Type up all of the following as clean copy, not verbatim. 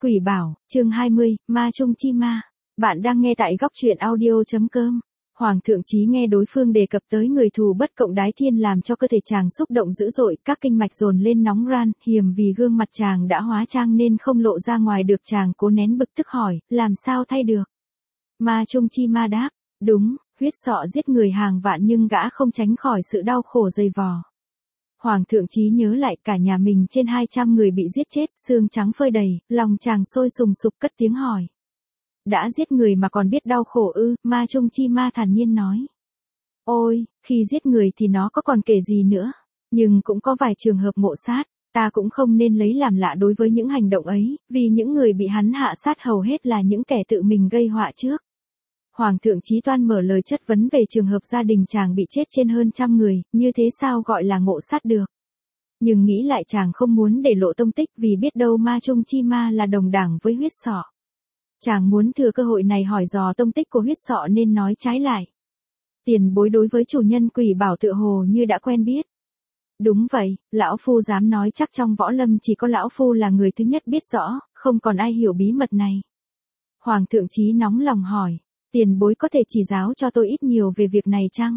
Quỷ bảo, chương 20, Ma Trung Chi Ma. Bạn đang nghe tại góc truyện audio.com. Hoàng thượng chí nghe đối phương đề cập tới người thù bất cộng đái thiên làm cho cơ thể chàng xúc động dữ dội, các kinh mạch dồn lên nóng ran, hiềm vì gương mặt chàng đã hóa trang nên không lộ ra ngoài được, chàng cố nén bực tức hỏi, làm sao thay được? Ma Trung Chi Ma đáp, đúng, huyết sọ giết người hàng vạn nhưng gã không tránh khỏi sự đau khổ dày vò. Hoàng thượng chí nhớ lại cả nhà mình trên 200 người bị giết chết, xương trắng phơi đầy, lòng chàng sôi sùng sục cất tiếng hỏi. Đã giết người mà còn biết đau khổ ư? Ma Trung Chi Ma thản nhiên nói. Ôi, khi giết người thì nó có còn kể gì nữa. Nhưng cũng có vài trường hợp ngộ sát, ta cũng không nên lấy làm lạ đối với những hành động ấy, vì những người bị hắn hạ sát hầu hết là những kẻ tự mình gây họa trước. Hoàng thượng chí toan mở lời chất vấn về trường hợp gia đình chàng bị chết trên hơn 100 người, như thế sao gọi là ngộ sát được. Nhưng nghĩ lại chàng không muốn để lộ tông tích vì biết đâu Ma Trung Chi Ma là đồng đảng với huyết sọ. Chàng muốn thừa cơ hội này hỏi dò tông tích của huyết sọ nên nói trái lại. Tiền bối đối với chủ nhân Quỷ bảo tựa hồ như đã quen biết. Đúng vậy, lão phu dám nói chắc trong võ lâm chỉ có lão phu là người thứ nhất biết rõ, không còn ai hiểu bí mật này. Hoàng thượng chí nóng lòng hỏi. Tiền bối có thể chỉ giáo cho tôi ít nhiều về việc này chăng?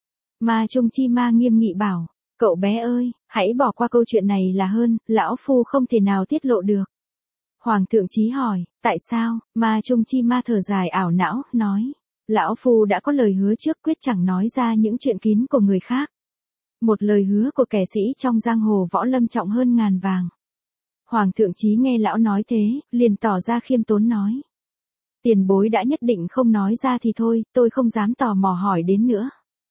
Ma Trung Chi Ma nghiêm nghị bảo, cậu bé ơi, hãy bỏ qua câu chuyện này là hơn, lão phu không thể nào tiết lộ được. Hoàng thượng chí hỏi, tại sao? Ma Trung Chi Ma thở dài ảo não, nói, lão phu đã có lời hứa trước quyết chẳng nói ra những chuyện kín của người khác. Một lời hứa của kẻ sĩ trong giang hồ võ lâm trọng hơn ngàn vàng. Hoàng thượng chí nghe lão nói thế, liền tỏ ra khiêm tốn nói. Tiền bối đã nhất định không nói ra thì thôi, tôi không dám tò mò hỏi đến nữa.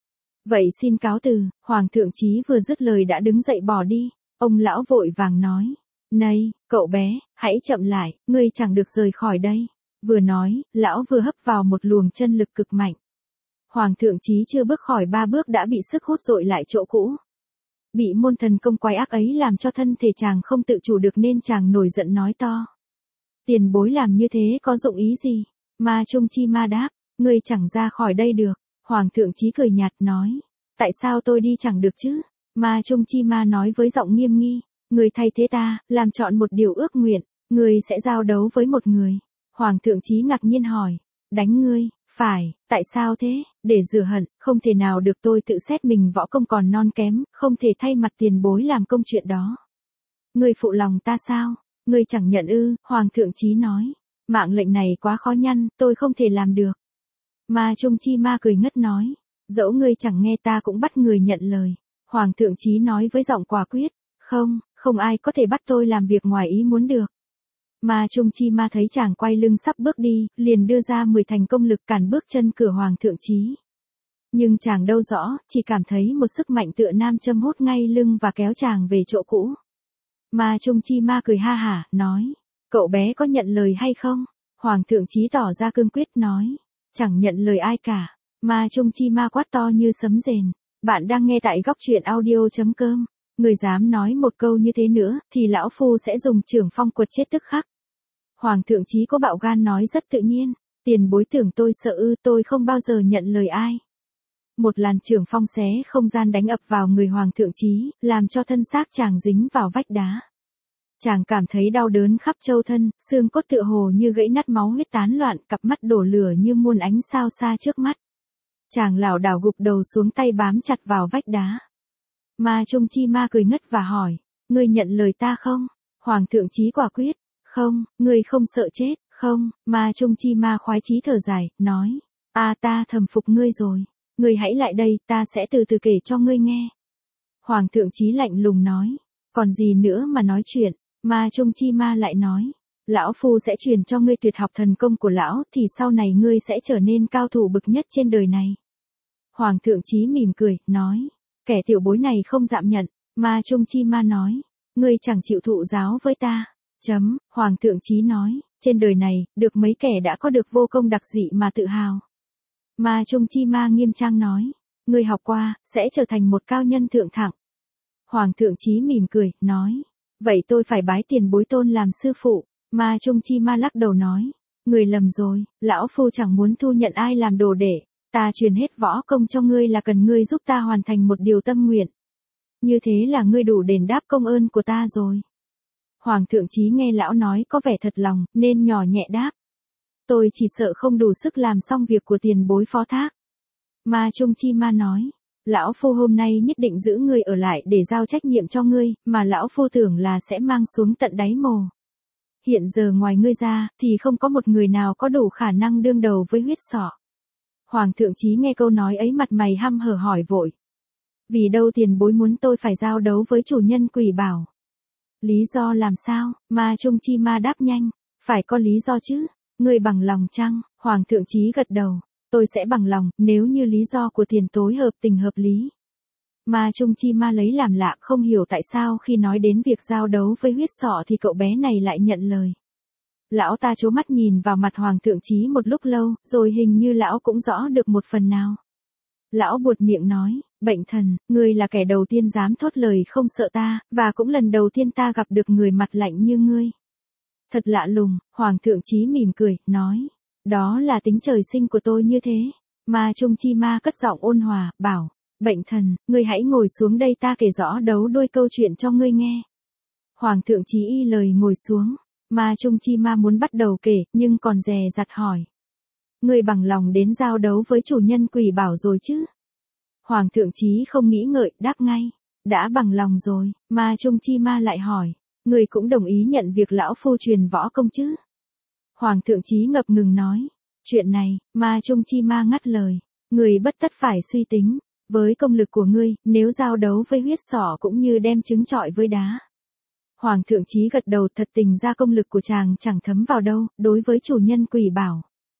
Vậy xin cáo từ, Hoàng thượng chí vừa dứt lời đã đứng dậy bỏ đi, ông lão vội vàng nói. Này, cậu bé, hãy chậm lại, ngươi chẳng được rời khỏi đây. Vừa nói, lão vừa hấp vào một luồng chân lực cực mạnh. Hoàng thượng chí chưa bước khỏi 3 bước đã bị sức hút dội lại chỗ cũ. Bị môn thần công quái ác ấy làm cho thân thể chàng không tự chủ được nên chàng nổi giận nói to. Tiền bối làm như thế có dụng ý gì? Ma Trung Chi Ma đáp, ngươi chẳng ra khỏi đây được. Hoàng thượng chí cười nhạt nói, tại sao tôi đi chẳng được chứ? Ma Trung Chi Ma nói với giọng nghiêm nghi, ngươi thay thế ta, làm chọn một điều ước nguyện, ngươi sẽ giao đấu với một người. Hoàng thượng chí ngạc nhiên hỏi, đánh ngươi? Phải, tại sao thế? Để rửa hận, không thể nào được, tôi tự xét mình võ công còn non kém, không thể thay mặt tiền bối làm công chuyện đó. Ngươi phụ lòng ta sao? Ngươi chẳng nhận ư? Hoàng thượng chí nói. Mạng lệnh này quá khó nhăn, tôi không thể làm được. Ma Trung Chi Ma cười ngất nói. Dẫu ngươi chẳng nghe ta cũng bắt người nhận lời. Hoàng thượng chí nói với giọng quả quyết. Không ai có thể bắt tôi làm việc ngoài ý muốn được. Ma Trung Chi Ma thấy chàng quay lưng sắp bước đi, liền đưa ra 10 thành công lực cản bước chân cửa Hoàng thượng chí. Nhưng chàng đâu rõ, chỉ cảm thấy một sức mạnh tựa nam châm hút ngay lưng và kéo chàng về chỗ cũ. Ma Trung Chi Ma cười ha hả, nói. Cậu bé có nhận lời hay không? Hoàng thượng chí tỏ ra cương quyết nói. Chẳng nhận lời ai cả. Ma Trung Chi Ma quát to như sấm rền. Bạn đang nghe tại góc truyện audio.com. Người dám nói một câu như thế nữa, thì lão phu sẽ dùng chưởng phong quật chết tức khắc. Hoàng thượng chí có bạo gan nói rất tự nhiên. Tiền bối tưởng tôi sợ ư? Tôi không bao giờ nhận lời ai. Một làn chưởng phong xé không gian đánh ập vào người Hoàng thượng chí, làm cho thân xác chàng dính vào vách đá. Chàng cảm thấy đau đớn khắp châu thân, xương cốt tựa hồ như gãy nát, máu huyết tán loạn, cặp mắt đổ lửa như muôn ánh sao xa trước mắt. Chàng lảo đảo gục đầu xuống, tay bám chặt vào vách đá. Ma Trung Chi Ma cười ngất và hỏi, ngươi nhận lời ta không? Hoàng thượng chí quả quyết, không, ngươi không sợ chết, không? Ma Trung Chi Ma khoái chí thở dài, nói, ta thầm phục ngươi rồi, ngươi hãy lại đây, ta sẽ từ từ kể cho ngươi nghe. Hoàng thượng chí lạnh lùng nói, còn gì nữa mà nói chuyện? Ma Trung Chi Ma lại nói, lão phu sẽ truyền cho ngươi tuyệt học thần công của lão, thì sau này ngươi sẽ trở nên cao thủ bậc nhất trên đời này. Hoàng thượng chí mỉm cười, nói, kẻ tiểu bối này không dạm nhận. Ma Trung Chi Ma nói, ngươi chẳng chịu thụ giáo với ta. Hoàng thượng chí nói, trên đời này, được mấy kẻ đã có được vô công đặc dị mà tự hào. Ma Trung Chi Ma nghiêm trang nói, ngươi học qua, sẽ trở thành một cao nhân thượng thặng. Hoàng thượng chí mỉm cười, nói, vậy tôi phải bái tiền bối tôn làm sư phụ. Ma Trung Chi Ma lắc đầu nói, người lầm rồi, lão phu chẳng muốn thu nhận ai làm đồ đệ. Ta truyền hết võ công cho ngươi là cần ngươi giúp ta hoàn thành một điều tâm nguyện. Như thế là ngươi đủ đền đáp công ơn của ta rồi. Hoàng thượng Chí nghe lão nói có vẻ thật lòng, nên nhỏ nhẹ đáp. Tôi chỉ sợ không đủ sức làm xong việc của tiền bối phó thác. Ma Trung Chi Ma nói. Lão phu hôm nay nhất định giữ ngươi ở lại để giao trách nhiệm cho ngươi, mà lão phu tưởng là sẽ mang xuống tận đáy mồ. Hiện giờ ngoài ngươi ra, thì không có một người nào có đủ khả năng đương đầu với huyết sọ. Hoàng thượng Chí nghe câu nói ấy mặt mày hăm hở hỏi vội. Vì đâu tiền bối muốn tôi phải giao đấu với chủ nhân Quỷ Bảo? Lý do làm sao? Ma Trung Chi Ma đáp nhanh. Phải có lý do chứ. Ngươi bằng lòng chăng? Hoàng thượng Chí gật đầu. Tôi sẽ bằng lòng, nếu như lý do của tiền tối hợp tình hợp lý. Ma Trung Chi Ma lấy làm lạ, không hiểu tại sao khi nói đến việc giao đấu với huyết sọ thì cậu bé này lại nhận lời. Lão ta trố mắt nhìn vào mặt Hoàng thượng Chí một lúc lâu, rồi hình như lão cũng rõ được một phần nào. Lão buột miệng nói, bệnh thần, ngươi là kẻ đầu tiên dám thốt lời không sợ ta, và cũng lần đầu tiên ta gặp được người mặt lạnh như ngươi. Thật lạ lùng, Hoàng thượng Chí mỉm cười, nói. Đó là tính trời sinh của tôi như thế. Ma Trung Chi Ma cất giọng ôn hòa, bảo, bệnh thần, ngươi hãy ngồi xuống đây ta kể rõ đấu đuôi câu chuyện cho ngươi nghe. Hoàng thượng Chí y lời ngồi xuống. Ma Trung Chi Ma muốn bắt đầu kể, nhưng còn dè dặt hỏi. Ngươi bằng lòng đến giao đấu với chủ nhân Quỷ Bảo rồi chứ? Hoàng thượng Chí không nghĩ ngợi, đáp ngay. Đã bằng lòng rồi. Ma Trung Chi Ma lại hỏi. Ngươi cũng đồng ý nhận việc lão phu truyền võ công chứ? Hoàng thượng Chí ngập ngừng nói. Chuyện này, Ma Trung Chi Ma ngắt lời. Ngươi bất tất phải suy tính. Với công lực của ngươi, nếu giao đấu với huyết sỏ cũng như đem trứng trọi với đá. Hoàng thượng Chí gật đầu, thật tình ra công lực của chàng chẳng thấm vào đâu, đối với chủ nhân Quỷ Bảo.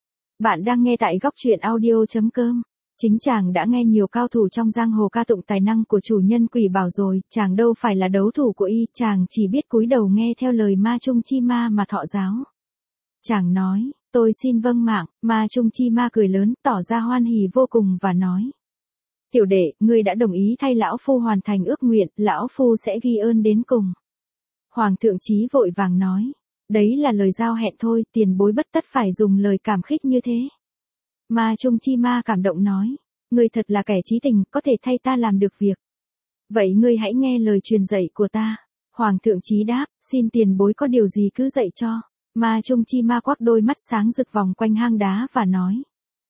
Bạn đang nghe tại góc truyện audio.com. Chính chàng đã nghe nhiều cao thủ trong giang hồ ca tụng tài năng của chủ nhân Quỷ Bảo rồi, chàng đâu phải là đấu thủ của y, chàng chỉ biết cúi đầu nghe theo lời Ma Trung Chi Ma mà thọ giáo. Chàng nói, tôi xin vâng mạng. Ma Trung Chi Ma cười lớn, tỏ ra hoan hỉ vô cùng và nói. Tiểu đệ, ngươi đã đồng ý thay lão phu hoàn thành ước nguyện, lão phu sẽ ghi ơn đến cùng. Hoàng thượng Chí vội vàng nói. Đấy là lời giao hẹn thôi, tiền bối bất tất phải dùng lời cảm khích như thế. Ma Trung Chi Ma cảm động nói. Ngươi thật là kẻ chí tình, có thể thay ta làm được việc. Vậy ngươi hãy nghe lời truyền dạy của ta. Hoàng thượng Chí đáp, xin tiền bối có điều gì cứ dạy cho. Ma Trung Chi Ma quắc đôi mắt sáng rực vòng quanh hang đá và nói.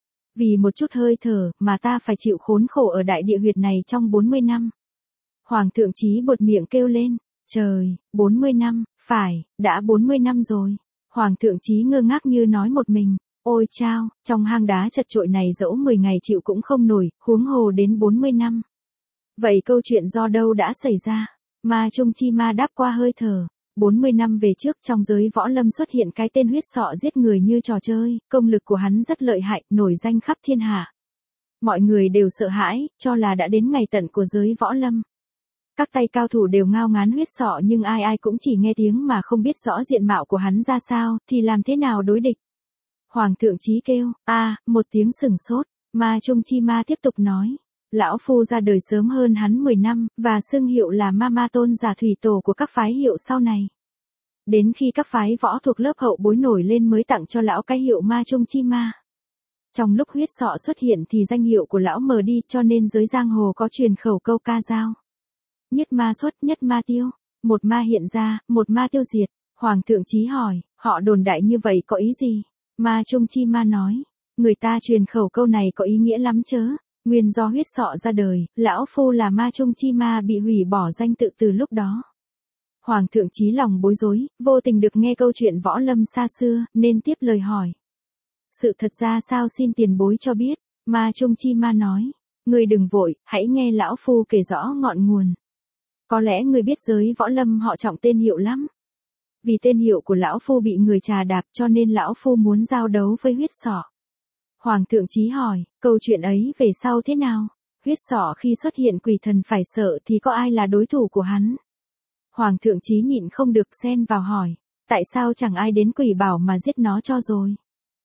Vì một chút hơi thở mà ta phải chịu khốn khổ ở đại địa huyệt này trong 40 năm. Hoàng thượng Chí buột miệng kêu lên. Trời, 40 năm, phải, đã 40 năm rồi. Hoàng thượng Chí ngơ ngác như nói một mình. Ôi chao, trong hang đá chật chội này dẫu 10 ngày chịu cũng không nổi, huống hồ đến 40 năm. Vậy câu chuyện do đâu đã xảy ra? Ma Trung Chi Ma đáp qua hơi thở. 40 năm về trước trong giới võ lâm xuất hiện cái tên huyết sọ giết người như trò chơi, công lực của hắn rất lợi hại, nổi danh khắp thiên hạ. Mọi người đều sợ hãi, cho là đã đến ngày tận của giới võ lâm. Các tay cao thủ đều ngao ngán huyết sọ nhưng ai ai cũng chỉ nghe tiếng mà không biết rõ diện mạo của hắn ra sao, thì làm thế nào đối địch. Hoàng thượng Chí kêu, một tiếng sửng sốt. Ma Trung Chi Ma tiếp tục nói. Lão phu ra đời sớm hơn hắn 10 năm, và xưng hiệu là Ma Tôn giả thủy tổ của các phái hiệu sau này. Đến khi các phái võ thuộc lớp hậu bối nổi lên mới tặng cho lão cái hiệu Ma Trung Chi Ma. Trong lúc huyết sọ xuất hiện thì danh hiệu của lão mờ đi, cho nên giới giang hồ có truyền khẩu câu ca dao. Nhất ma xuất, nhất ma tiêu. Một ma hiện ra, một ma tiêu diệt. Hoàng thượng Chí hỏi, họ đồn đại như vậy có ý gì? Ma Trung Chi Ma nói, người ta truyền khẩu câu này có ý nghĩa lắm chớ. Nguyên do huyết sọ ra đời, lão phu là Ma Trung Chi Ma bị hủy bỏ danh tự từ lúc đó. Hoàng thượng Chí lòng bối rối, vô tình được nghe câu chuyện võ lâm xa xưa, nên tiếp lời hỏi. Sự thật ra sao xin tiền bối cho biết? Ma Trung Chi Ma nói, ngươi đừng vội, hãy nghe lão phu kể rõ ngọn nguồn. Có lẽ ngươi biết giới võ lâm họ trọng tên hiệu lắm. Vì tên hiệu của lão phu bị người trà đạp cho nên lão phu muốn giao đấu với huyết sọ. Hoàng thượng Chí hỏi, câu chuyện ấy về sau thế nào? Huyết sọ khi xuất hiện quỷ thần phải sợ thì có ai là đối thủ của hắn? Hoàng thượng Chí nhịn không được xen vào hỏi, tại sao chẳng ai đến Quỷ Bảo mà giết nó cho rồi?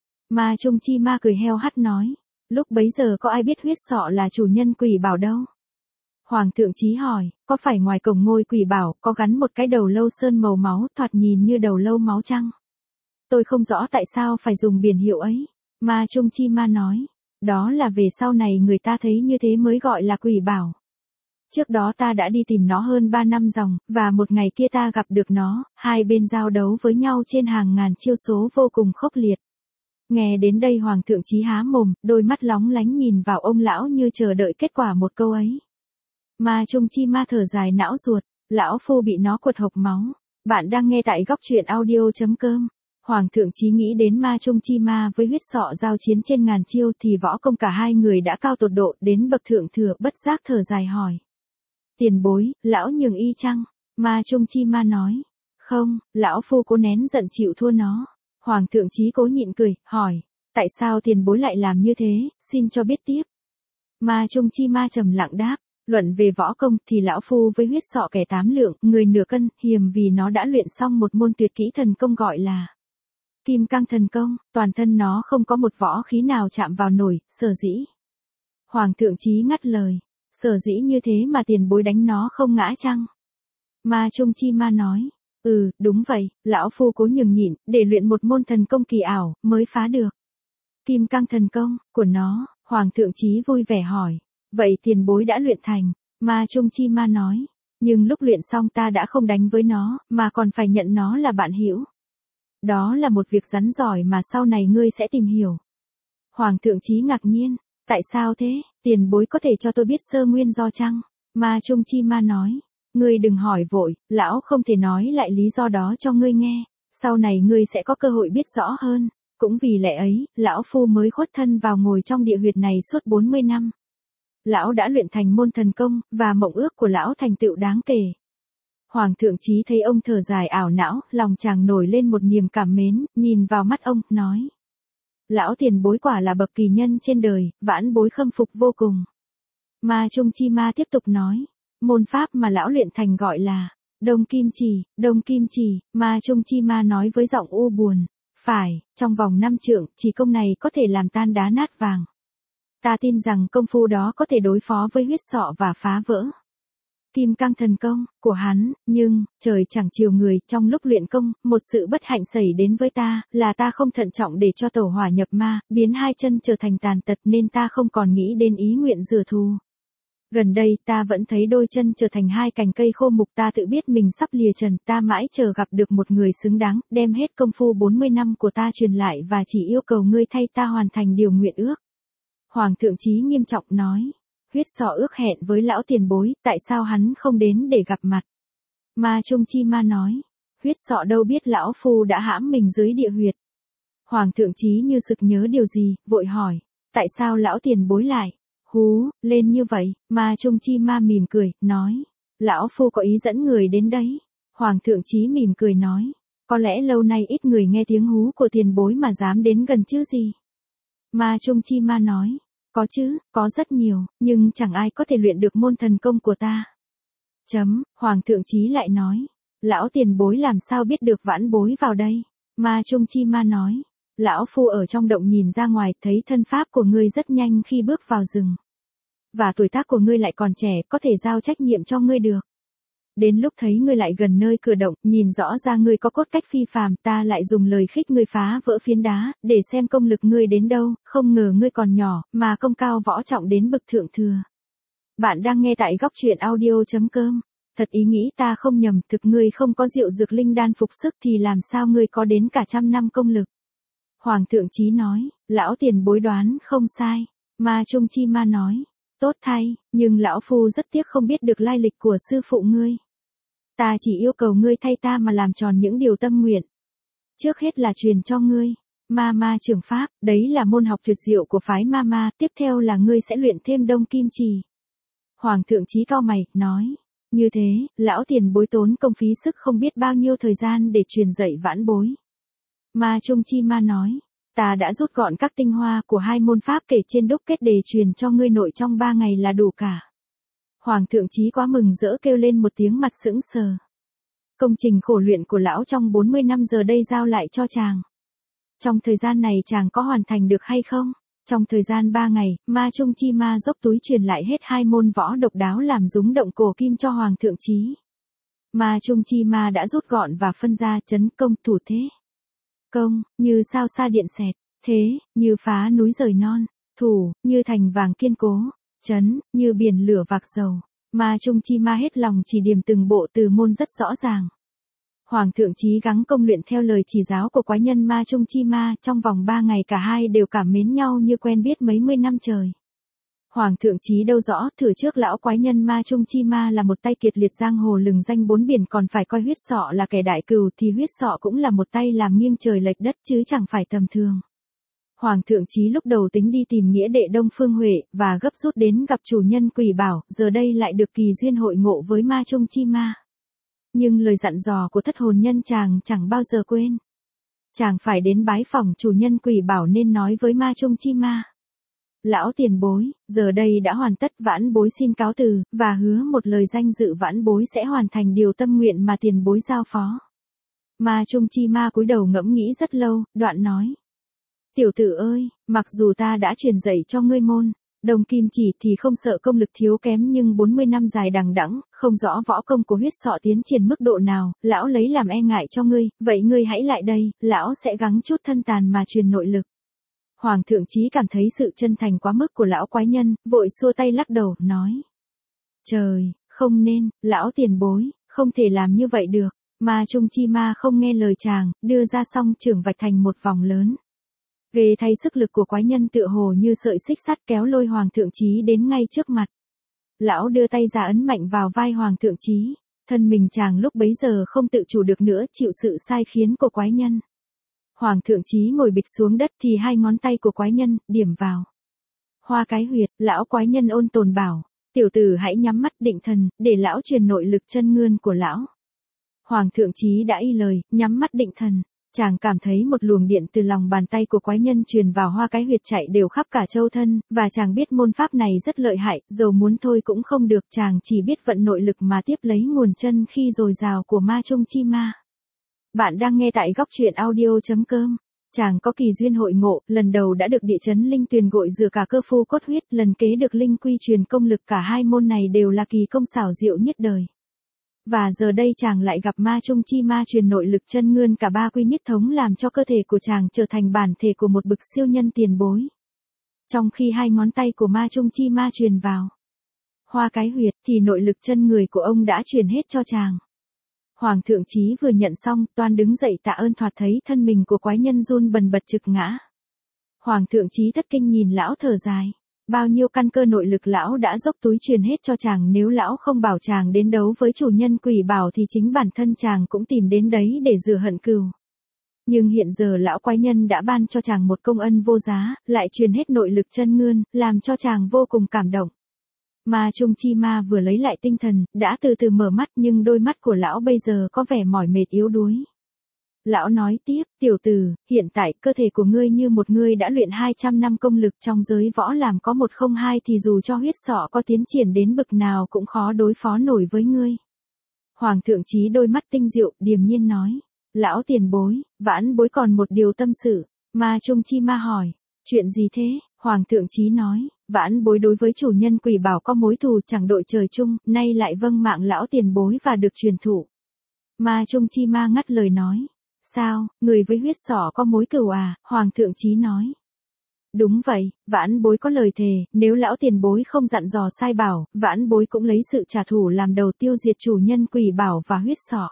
Ma Trung Chi Ma cười heo hắt nói, lúc bấy giờ có ai biết huyết sọ là chủ nhân Quỷ Bảo đâu? Hoàng thượng Chí hỏi, có phải ngoài cổng ngôi Quỷ Bảo có gắn một cái đầu lâu sơn màu máu thoạt nhìn như đầu lâu máu chăng? Tôi không rõ tại sao phải dùng biển hiệu ấy. Ma Trung Chi Ma nói, đó là về sau này người ta thấy như thế mới gọi là Quỷ Bảo. Trước đó ta đã đi tìm nó hơn 3 năm ròng, và một ngày kia ta gặp được nó, hai bên giao đấu với nhau trên hàng ngàn chiêu số vô cùng khốc liệt. Nghe đến đây Hoàng thượng Chí há mồm, đôi mắt lóng lánh nhìn vào ông lão như chờ đợi kết quả một câu ấy. Ma Trung Chi Ma thở dài não ruột, lão phu bị nó quật hộc máu. Bạn đang nghe tại góc truyện audio.com. Hoàng thượng Chí nghĩ đến Ma Trung Chi Ma với huyết sọ giao chiến trên ngàn chiêu thì võ công cả hai người đã cao tột độ đến bậc thượng thừa, bất giác thở dài hỏi. Tiền bối, lão nhường y chăng? Ma Trung Chi Ma nói. Không, lão phu cố nén giận chịu thua nó. Hoàng thượng Chí cố nhịn cười, hỏi. Tại sao tiền bối lại làm như thế, xin cho biết tiếp. Ma Trung Chi Ma trầm lặng đáp. Luận về võ công thì lão phu với huyết sọ kẻ 8 lượng, người nửa cân, hiềm vì nó đã luyện xong một môn tuyệt kỹ thần công gọi là Kim Cang thần công, toàn thân nó không có một võ khí nào chạm vào nổi, sở dĩ. Hoàng thượng Chí ngắt lời, sở dĩ như thế mà tiền bối đánh nó không ngã chăng? Ma Trung Chi Ma nói, đúng vậy, lão phu cố nhường nhịn, để luyện một môn thần công kỳ ảo, mới phá được. Kim Cang thần công, của nó, Hoàng thượng Chí vui vẻ hỏi. Vậy tiền bối đã luyện thành, Ma Trung Chi Ma nói, nhưng lúc luyện xong ta đã không đánh với nó, mà còn phải nhận nó là bạn hữu. Đó là một việc rắn giỏi mà sau này ngươi sẽ tìm hiểu. Hoàng thượng Chí ngạc nhiên, tại sao thế, tiền bối có thể cho tôi biết sơ nguyên do chăng? Ma Trung Chi Ma nói, ngươi đừng hỏi vội, lão không thể nói lại lý do đó cho ngươi nghe, sau này ngươi sẽ có cơ hội biết rõ hơn. Cũng vì lẽ ấy, lão phu mới khuất thân vào ngồi trong địa huyệt này suốt 40 năm. Lão đã luyện thành môn thần công, và mộng ước của lão thành tựu đáng kể. Hoàng thượng Chí thấy ông thở dài ảo não, lòng chàng nổi lên một niềm cảm mến, nhìn vào mắt ông, nói. Lão tiền bối quả là bậc kỳ nhân trên đời, vãn bối khâm phục vô cùng. Ma Trung Chi Ma tiếp tục nói, môn pháp mà lão luyện thành gọi là Đông Kim Chỉ, Ma Trung Chi Ma nói với giọng u buồn, phải, trong vòng 5 trượng, chỉ công này có thể làm tan đá nát vàng. Ta tin rằng công phu đó có thể đối phó với huyết sọ và phá vỡ Kim Cang thần công của hắn, nhưng, trời chẳng chiều người, trong lúc luyện công, một sự bất hạnh xảy đến với ta, là ta không thận trọng để cho tẩu hỏa nhập ma, biến hai chân trở thành tàn tật nên ta không còn nghĩ đến ý nguyện rửa thù. Gần đây ta vẫn thấy đôi chân trở thành hai cành cây khô mục, ta tự biết mình sắp lìa trần, ta mãi chờ gặp được một người xứng đáng, đem hết công phu 40 năm của ta truyền lại và chỉ yêu cầu ngươi thay ta hoàn thành điều nguyện ước. Hoàng thượng Chí nghiêm trọng nói, huyết sọ ước hẹn với lão tiền bối, tại sao hắn không đến để gặp mặt? Ma Trung Chi Ma nói, huyết sọ đâu biết lão phu đã hãm mình dưới địa huyệt. Hoàng thượng Chí như sực nhớ điều gì, vội hỏi, tại sao lão tiền bối lại lên như vậy? Ma Trung Chi Ma mỉm cười, nói, lão phu có ý dẫn người đến đấy. Hoàng thượng Chí mỉm cười nói, có lẽ lâu nay ít người nghe tiếng hú của tiền bối mà dám đến gần chứ gì. Ma Trung Chi Ma nói, có chứ, có rất nhiều, nhưng chẳng ai có thể luyện được môn thần công của ta. Hoàng thượng Chí lại nói, lão tiền bối làm sao biết được vãn bối vào đây? Ma Trung Chi Ma nói, lão phu ở trong động nhìn ra ngoài thấy thân pháp của ngươi rất nhanh khi bước vào rừng. Và tuổi tác của ngươi lại còn trẻ, có thể giao trách nhiệm cho ngươi được. Đến lúc thấy ngươi lại gần nơi cửa động, nhìn rõ ra ngươi có cốt cách phi phàm, ta lại dùng lời khích ngươi phá vỡ phiến đá, để xem công lực ngươi đến đâu, không ngờ ngươi còn nhỏ, mà công cao võ trọng đến bậc thượng thừa. Bạn đang nghe tại góc truyện audio.com. Thật ý nghĩ ta không nhầm, thực ngươi không có rượu dược linh đan phục sức thì làm sao ngươi có đến cả 100 năm công lực. Hoàng thượng Chí nói, lão tiền bối đoán không sai. Ma Trung Chi Ma nói, tốt thay, nhưng lão phu rất tiếc không biết được lai lịch của sư phụ ngươi. Ta chỉ yêu cầu ngươi thay ta mà làm tròn những điều tâm nguyện. Trước hết là truyền cho ngươi Ma Trường Pháp, đấy là môn học tuyệt diệu của phái Ma, tiếp theo là ngươi sẽ luyện thêm Đông Kim Chỉ. Hoàng thượng Chí cau mày, nói, như thế, lão tiền bối tốn công phí sức không biết bao nhiêu thời gian để truyền dạy vãn bối. Ma Trung Chi Ma nói, ta đã rút gọn các tinh hoa của hai môn pháp kể trên đúc kết để truyền cho ngươi nội trong 3 ngày là đủ cả. Hoàng thượng Chí quá mừng rỡ kêu lên một tiếng mặt sững sờ. Công trình khổ luyện của lão trong 40 năm giờ đây giao lại cho chàng. Trong thời gian này chàng có hoàn thành được hay không? Trong thời gian 3 ngày, Ma Trung Chi Ma dốc túi truyền lại hết hai môn võ độc đáo làm rúng động cổ kim cho Hoàng thượng Chí. Ma Trung Chi Ma đã rút gọn và phân ra chấn công thủ thế. Công, như sao xa điện xẹt, thế, như phá núi rời non, thủ, như thành vàng kiên cố, chấn, như biển lửa vạc dầu, Ma Trung Chi Ma hết lòng chỉ điểm từng bộ từ môn rất rõ ràng. Hoàng thượng Chí gắng công luyện theo lời chỉ giáo của quái nhân Ma Trung Chi Ma, trong vòng 3 ngày cả hai đều cảm mến nhau như quen biết mấy mươi năm trời. Hoàng thượng Chí đâu rõ, thử trước lão quái nhân Ma Trung Chi Ma là một tay kiệt liệt giang hồ lừng danh bốn biển, còn phải coi huyết sọ là kẻ đại cừu thì huyết sọ cũng là một tay làm nghiêng trời lệch đất chứ chẳng phải tầm thường. Hoàng thượng Chí lúc đầu tính đi tìm nghĩa đệ Đông Phương Huệ, và gấp rút đến gặp chủ nhân Quỷ Bảo, giờ đây lại được kỳ duyên hội ngộ với Ma Trung Chi Ma. Nhưng lời dặn dò của thất hồn nhân chàng chẳng bao giờ quên. Chàng phải đến bái phỏng chủ nhân Quỷ Bảo nên nói với Ma Trung Chi Ma. Lão tiền bối, giờ đây đã hoàn tất, vãn bối xin cáo từ, và hứa một lời danh dự vãn bối sẽ hoàn thành điều tâm nguyện mà tiền bối giao phó. Ma Trung Chi Ma cúi đầu ngẫm nghĩ rất lâu, đoạn nói. Tiểu tử ơi, mặc dù ta đã truyền dạy cho ngươi môn Đồng Kim Chỉ thì không sợ công lực thiếu kém, nhưng 40 năm dài đằng đẵng, không rõ võ công của huyết sọ tiến triển mức độ nào, lão lấy làm e ngại cho ngươi, vậy ngươi hãy lại đây, lão sẽ gắng chút thân tàn mà truyền nội lực. Hoàng thượng Chí cảm thấy sự chân thành quá mức của lão quái nhân, vội xua tay lắc đầu, nói. Trời, không nên, lão tiền bối, không thể làm như vậy được. Ma Trung Chi Ma không nghe lời chàng, đưa ra song chưởng vạch thành một vòng lớn. Ghê thay sức lực của quái nhân tựa hồ như sợi xích sắt kéo lôi Hoàng thượng Chí đến ngay trước mặt. Lão đưa tay ra ấn mạnh vào vai Hoàng thượng Chí, thân mình chàng lúc bấy giờ không tự chủ được nữa, chịu sự sai khiến của quái nhân. Hoàng thượng Chí ngồi bịch xuống đất thì hai ngón tay của quái nhân điểm vào hoa cái huyệt. Lão quái nhân ôn tồn bảo, tiểu tử hãy nhắm mắt định thần, để lão truyền nội lực chân ngươn của lão. Hoàng thượng Chí đã y lời, nhắm mắt định thần. Chàng cảm thấy một luồng điện từ lòng bàn tay của quái nhân truyền vào hoa cái huyệt chạy đều khắp cả châu thân, và chàng biết môn pháp này rất lợi hại, dầu muốn thôi cũng không được, chàng chỉ biết vận nội lực mà tiếp lấy nguồn chân khi dồi dào của Ma Trung Chi Ma. Bạn đang nghe tại góc truyện audio.com. Chàng có kỳ duyên hội ngộ, lần đầu đã được địa chấn linh tuyền gội rửa cả cơ phu cốt huyết, lần kế được linh quy truyền công lực, cả hai môn này đều là kỳ công xảo diệu nhất đời. Và giờ đây chàng lại gặp Ma Trung Chi Ma truyền nội lực chân ngươn, cả ba quy nhất thống làm cho cơ thể của chàng trở thành bản thể của một bậc siêu nhân tiền bối. Trong khi hai ngón tay của Ma Trung Chi Ma truyền vào hoa cái huyệt thì nội lực chân người của ông đã truyền hết cho chàng. Hoàng thượng Chí vừa nhận xong, toan đứng dậy tạ ơn, thoạt thấy thân mình của quái nhân run bần bật trực ngã. Hoàng thượng Chí thất kinh nhìn lão thở dài. Bao nhiêu căn cơ nội lực lão đã dốc túi truyền hết cho chàng, nếu lão không bảo chàng đến đấu với chủ nhân Quỷ Bảo thì chính bản thân chàng cũng tìm đến đấy để rửa hận cừu. Nhưng hiện giờ lão quái nhân đã ban cho chàng một công ân vô giá, lại truyền hết nội lực chân ngươn, làm cho chàng vô cùng cảm động. Ma Trung Chi Ma vừa lấy lại tinh thần, đã từ từ mở mắt, nhưng đôi mắt của lão bây giờ có vẻ mỏi mệt yếu đuối. Lão nói tiếp, tiểu tử, hiện tại cơ thể của ngươi như một người đã luyện 200 năm công lực, trong giới võ làm có 102 thì dù cho huyết sọ có tiến triển đến bậc nào cũng khó đối phó nổi với ngươi. Hoàng thượng Chí đôi mắt tinh diệu, điềm nhiên nói, lão tiền bối, vãn bối còn một điều tâm sự. Ma Trung Chi Ma hỏi, chuyện gì thế? Hoàng thượng Chí nói, vãn bối đối với chủ nhân Quỷ Bảo có mối thù chẳng đội trời chung, nay lại vâng mạng lão tiền bối và được truyền thụ. Ma Trung Chi Ma ngắt lời nói, sao, người với huyết sọ có mối cừu à? Hoàng thượng Chí nói, đúng vậy, vãn bối có lời thề, nếu lão tiền bối không dặn dò sai bảo, vãn bối cũng lấy sự trả thù làm đầu, tiêu diệt chủ nhân Quỷ Bảo và huyết sọ.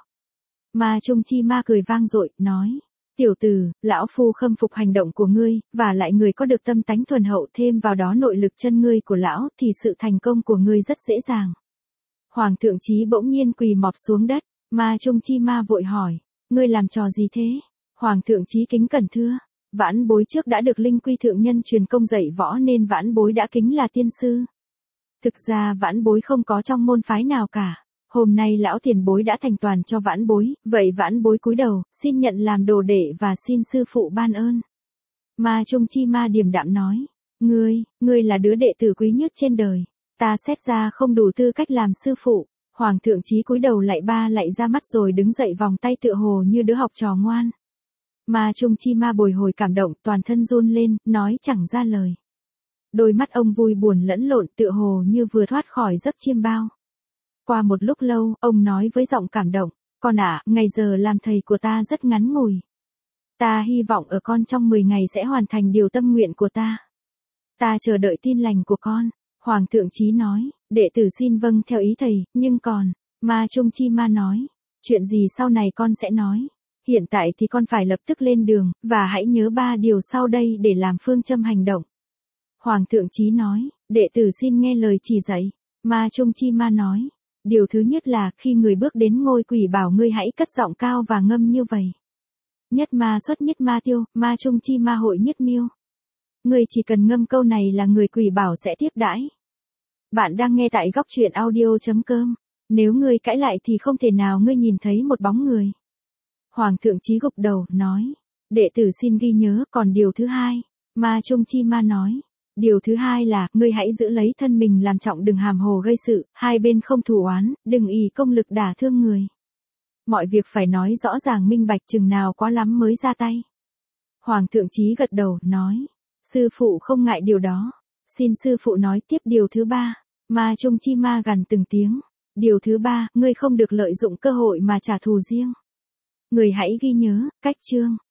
Ma Trung Chi Ma cười vang dội, nói, tiểu tử, lão phu khâm phục hành động của ngươi, và lại người có được tâm tánh thuần hậu, thêm vào đó nội lực chân ngươi của lão, thì sự thành công của ngươi rất dễ dàng. Hoàng thượng Chí bỗng nhiên quỳ mọp xuống đất. Ma Trung Chi Ma vội hỏi, ngươi làm trò gì thế? Hoàng thượng Chí kính cẩn thưa, vãn bối trước đã được linh quy thượng nhân truyền công dạy võ nên vãn bối đã kính là tiên sư. Thực ra vãn bối không có trong môn phái nào cả. Hôm nay lão tiền bối đã thành toàn cho vãn bối, vậy vãn bối cúi đầu, xin nhận làm đồ đệ và xin sư phụ ban ơn. Ma Trung Chi Ma điềm đạm nói, ngươi là đứa đệ tử quý nhất trên đời, ta xét ra không đủ tư cách làm sư phụ. Hoàng thượng Chí cúi đầu lại ra mắt rồi đứng dậy vòng tay tựa hồ như đứa học trò ngoan. Ma Trung Chi Ma bồi hồi cảm động, toàn thân run lên, nói chẳng ra lời. Đôi mắt ông vui buồn lẫn lộn, tựa hồ như vừa thoát khỏi giấc chiêm bao. Qua một lúc lâu, ông nói với giọng cảm động, con ạ, ngày giờ làm thầy của ta rất ngắn ngủi. Ta hy vọng ở con trong 10 ngày sẽ hoàn thành điều tâm nguyện của ta. Ta chờ đợi tin lành của con. Hoàng thượng Chí nói, Đệ tử xin vâng theo ý thầy, nhưng còn, Ma Trung Chi Ma nói, chuyện gì sau này con sẽ nói. Hiện tại thì con phải lập tức lên đường, và hãy nhớ 3 điều sau đây để làm phương châm hành động. Hoàng thượng Chí nói, đệ tử xin nghe lời chỉ dạy. Ma Trung Chi Ma nói, điều thứ nhất là khi người bước đến ngôi quỷ bảo ngươi hãy cất giọng cao và ngâm như vậy. Nhất ma xuất nhất ma tiêu, ma trung chi ma hội nhất miêu. Ngươi chỉ cần ngâm câu này là người quỷ bảo sẽ tiếp đãi. Bạn đang nghe tại góc truyện audio.com. Nếu ngươi cãi lại thì không thể nào ngươi nhìn thấy một bóng người. Hoàng thượng Chí gục đầu, nói. Đệ tử xin ghi nhớ, còn điều thứ hai. Ma Trung Chi Ma nói. Điều thứ hai là, ngươi hãy giữ lấy thân mình làm trọng, đừng hàm hồ gây sự, hai bên không thù oán, đừng ỷ công lực đả thương người. Mọi việc phải nói rõ ràng minh bạch, chừng nào quá lắm mới ra tay. Hoàng thượng Chí gật đầu, nói. Sư phụ không ngại điều đó. Xin sư phụ nói tiếp điều thứ ba. Ma Trung Chi Ma gằn từng tiếng. Điều thứ ba, ngươi không được lợi dụng cơ hội mà trả thù riêng. Người hãy ghi nhớ, cách chương.